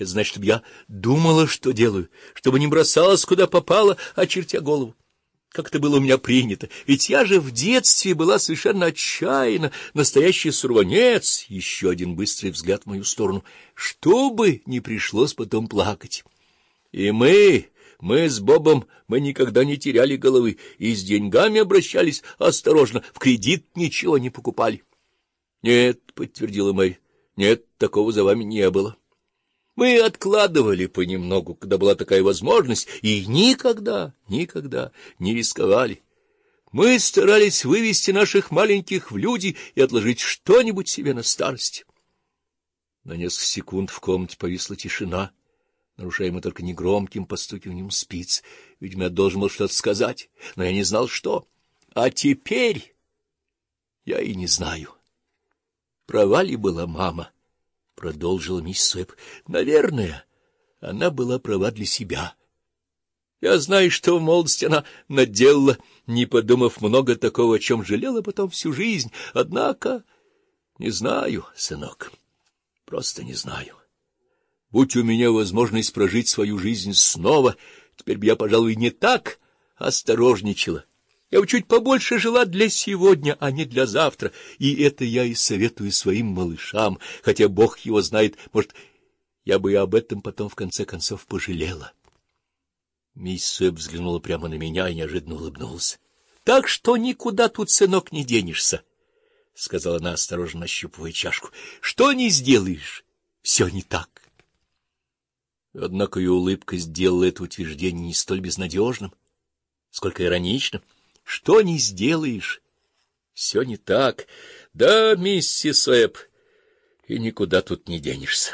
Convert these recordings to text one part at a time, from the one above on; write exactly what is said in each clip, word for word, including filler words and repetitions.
Это значит, чтобы я думала, что делаю, чтобы не бросалась, куда попало, очертя голову. Как это было у меня принято. Ведь я же в детстве была совершенно отчаянна, настоящий сорванец. Еще один быстрый взгляд в мою сторону. Чтобы не пришлось потом плакать. И мы, мы с Бобом, мы никогда не теряли головы, и с деньгами обращались осторожно, в кредит ничего не покупали. — Нет, — подтвердила Мэри, — нет, такого за вами не было. Мы откладывали понемногу, когда была такая возможность, и никогда, никогда не рисковали. Мы старались вывести наших маленьких в люди и отложить что-нибудь себе на старость. На несколько секунд в комнате повисла тишина, нарушаемая только негромким постукиванием спиц. Видимо, я должен был что-то сказать, но я не знал, что. А теперь я и не знаю. Права ли была мама? — продолжила мисс Уэбб. — Наверное, она была права для себя. Я знаю, что в молодости она наделала, не подумав много такого, о чем жалела потом всю жизнь. Однако не знаю, сынок, просто не знаю. Будь у меня возможность прожить свою жизнь снова, теперь бы я, пожалуй, не так осторожничала. Я бы чуть побольше жила для сегодня, а не для завтра, и это я и советую своим малышам, хотя Бог его знает, может, я бы и об этом потом в конце концов пожалела. Мисс Уэбб взглянула прямо на меня и неожиданно улыбнулась. — Так что никуда тут, сынок, не денешься, — сказала она, осторожно нащупывая чашку. — Что не сделаешь, все не так. Однако ее улыбка сделала это утверждение не столь безнадежным, сколько ироничным. Что не сделаешь, все не так. Да, миссис Уэбб, и никуда тут не денешься.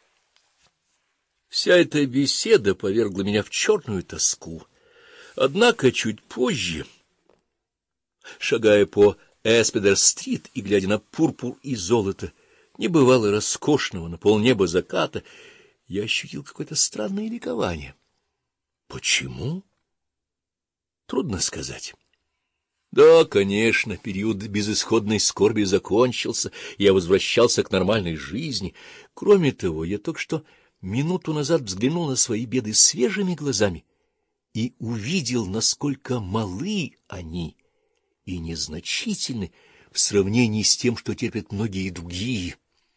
Вся эта беседа повергла меня в черную тоску. Однако чуть позже, шагая по Эспедер-стрит и глядя на пурпур и золото, небывало роскошного на полнеба заката, я ощутил какое-то странное ликование. Почему? Трудно сказать. Да, конечно, период безысходной скорби закончился, и я возвращался к нормальной жизни. Кроме того, я только что минуту назад взглянул на свои беды свежими глазами и увидел, насколько малы они и незначительны в сравнении с тем, что терпят многие другие.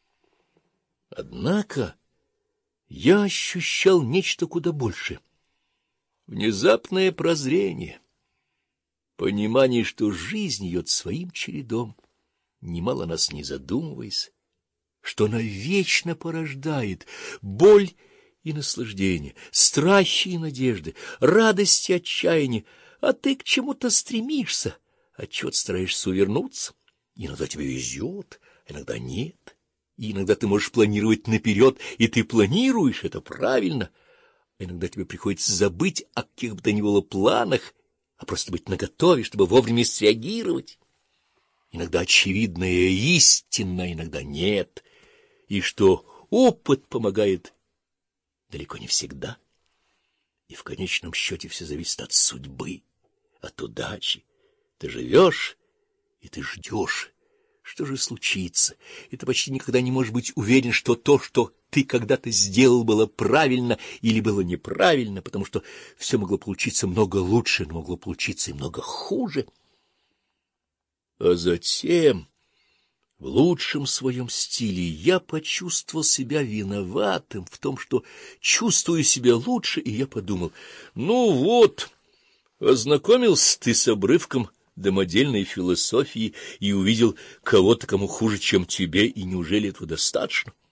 Однако я ощущал нечто куда большее. Внезапное прозрение. Понимание, что жизнь идет своим чередом, немало нас не задумываясь, что она вечно порождает боль и наслаждение, страхи и надежды, радость и отчаяние, а ты к чему-то стремишься, от чего-то стараешься увернуться. Иногда тебе везет, иногда нет, и иногда ты можешь планировать наперед, и ты планируешь, это правильно, а иногда тебе приходится забыть о каких бы то ни было планах, а просто быть наготове, чтобы вовремя среагировать. Иногда очевидная истина, иногда нет, и что опыт помогает далеко не всегда. И в конечном счете все зависит от судьбы, от удачи. Ты живешь, и ты ждешь. Что же случится? И ты почти никогда не можешь быть уверен, что то, что ты когда-то сделал, было правильно или было неправильно, потому что все могло получиться много лучше, но могло получиться и много хуже. А затем, в лучшем своем стиле, я почувствовал себя виноватым в том, что чувствую себя лучше, и я подумал, ну вот, ознакомился ты с обрывком домодельной философии и увидел кого-то, кому хуже, чем тебе, и неужели этого достаточно?